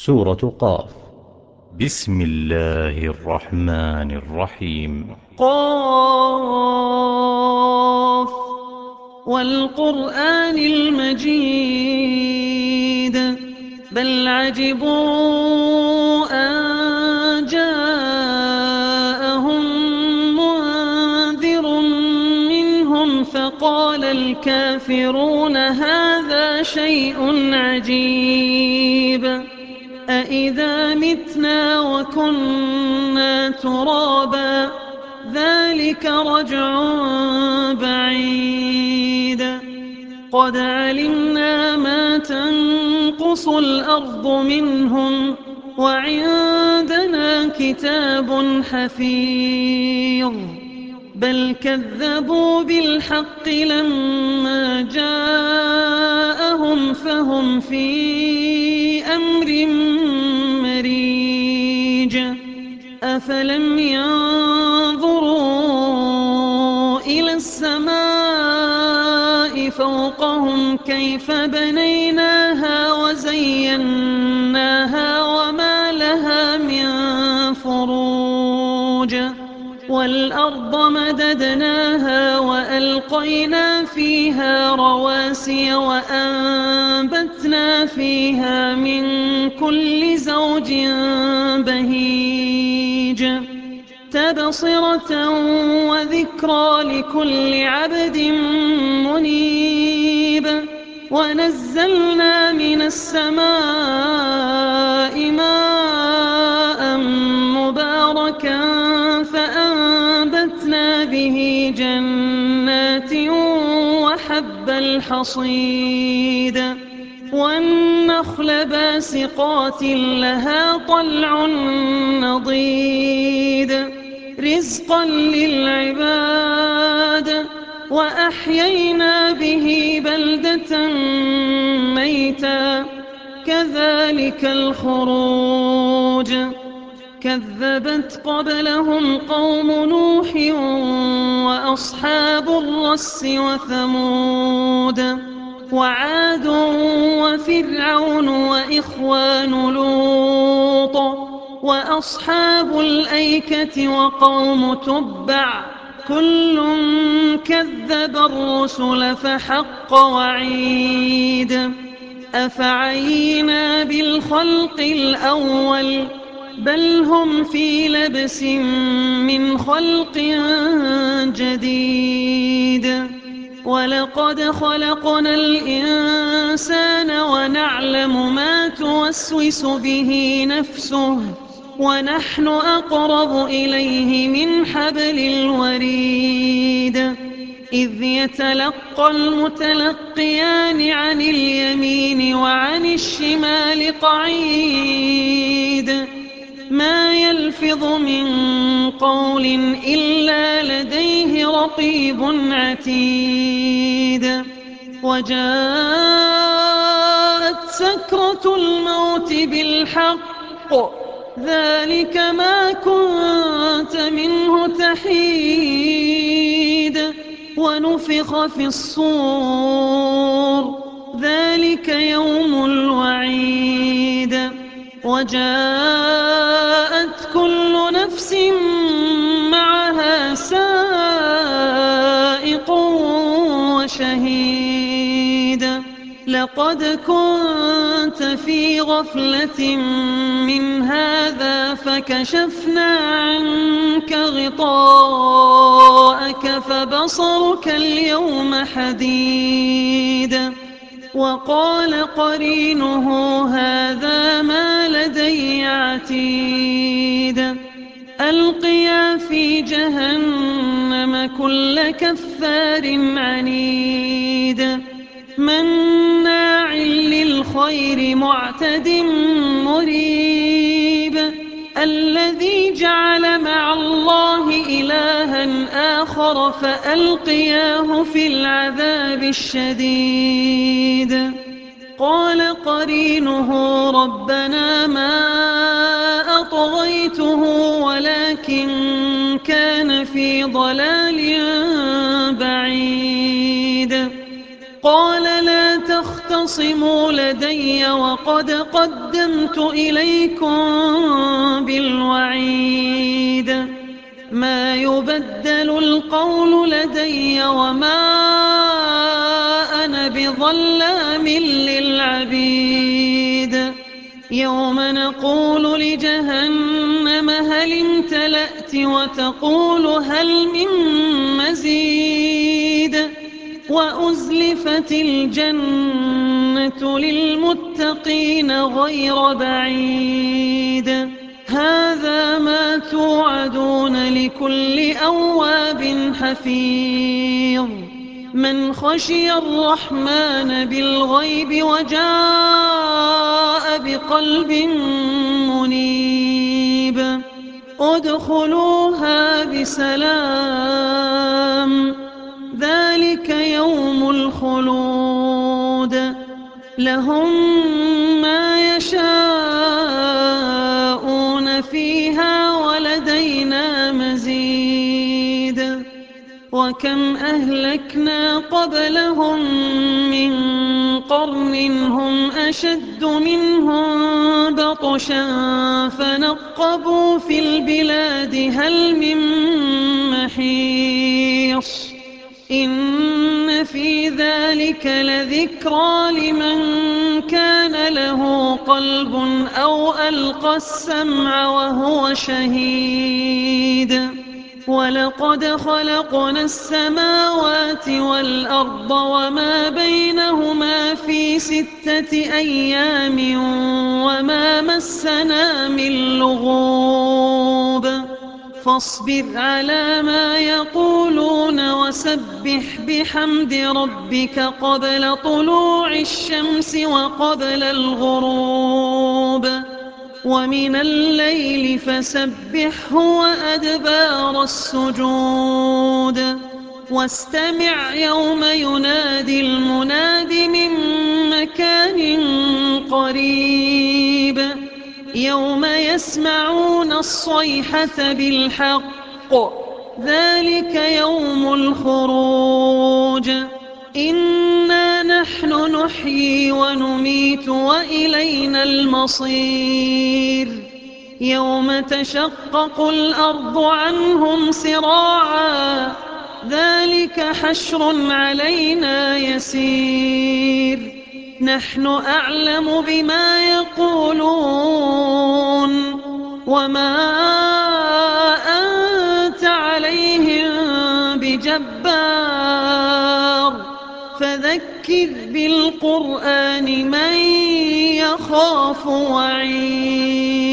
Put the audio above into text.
سورة قاف. بسم الله الرحمن الرحيم. قاف والقرآن المجيد بل عجبوا أن جاءهم منذر منهم فقال الكافرون هذا شيء عجيب أإذا متنا وكنا ترابا ذلك رجع بعيد قد علمنا ما تنقص الأرض منهم وعندنا كتاب حفيظ بل كذبوا بالحق لما جاءهم فهم في أمر مريج أفلم ينظروا إلى السماء فوقهم كيف بنيناها وزيناها وما لها من فروج والأرض مددناها وألقينا فيها رواسي وأنبتنا فيها من كل زوج بهيج تبصرة وذكرى لكل عبد منيب ونزلنا من السماء ماء مباركا فأنبتنا به جنات وحب الحصيد والنخل باسقات لها طلع نضيد رزقا للعباد وأحيينا به بلدة ميتا كذلك الخروج كذبت قبلهم قوم نوح وأصحاب الرس وثمود وعاد وفرعون وإخوان لوط وأصحاب الأيكة وقوم تبع كل كذب الرسل فحق وعيد أفعينا بالخلق الأول بل هم في لبس من خلق جديد ولقد خلقنا الإنسان ونعلم ما توسوس به نفسه ونحن أقرب إليه من حبل الوريد إذ يتلقى المتلقيان عن اليمين وعن الشمال قعيد ما يلفظ من قول إلا لديه رقيب عتيد وجاءت سكرة الموت بالحق ذلك ما كنت منه تحيد ونفخ في الصور ذلك يوم الوعيد وجاءت كل نفس معها سائق وشهيد لقد كنت في غفلة من هذا فكشفنا عنك غطاءك فبصرك اليوم حديد وقال قرينه هذا ما لدي عتيد ألقيا في جهنم كل كفار عنيد مناع للخير معتد مريب الذي جعل مع الله إلها آخر فألقياه في العذاب الشديد قال قرينه ربنا ما أطغيته ولكن كان في ضلال بعيد قال لا تختصروا تختصموا لدي وقد قدمت إليكم بالوعيد ما يبدل القول لدي وما أنا بظلام للعبيد يوم نقول لجهنم هل امتلأت وتقول هل من مزيد وأزلفت الجنة للمتقين غير بعيد هذا ما توعدون لكل أواب حفيظ من خشي الرحمن بالغيب وجاء بقلب منيب ادخلوها بسلام ذلك يوم الخلود لهم ما يشاءون فيها ولدينا مزيد وكم أهلكنا قبلهم من قرن هم أشد منهم بطشا فنقبوا في البلاد هل من محيص إن في ذلك لذكرى لمن كان له قلب أو ألقى السمع وهو شهيد ولقد خلقنا السماوات والأرض وما بينهما في 6 أيام وما مسنا من لغوب فاصبر على ما يقولون وسبح بحمد ربك قبل طلوع الشمس وقبل الغروب ومن الليل فسبحه وأدبار السجود واستمع يوم ينادي المناد من مكان قريب يوم يسمعون الصيحة بالحق ذلك يوم الخروج إنا نحن نحيي ونميت وإلينا المصير يوم تشقق الأرض عنهم سراعا ذلك حشر علينا يسير نحن أعلم بما يقولون وما أنت عليهم بجبار فذكر بالقرآن من يخاف وعيد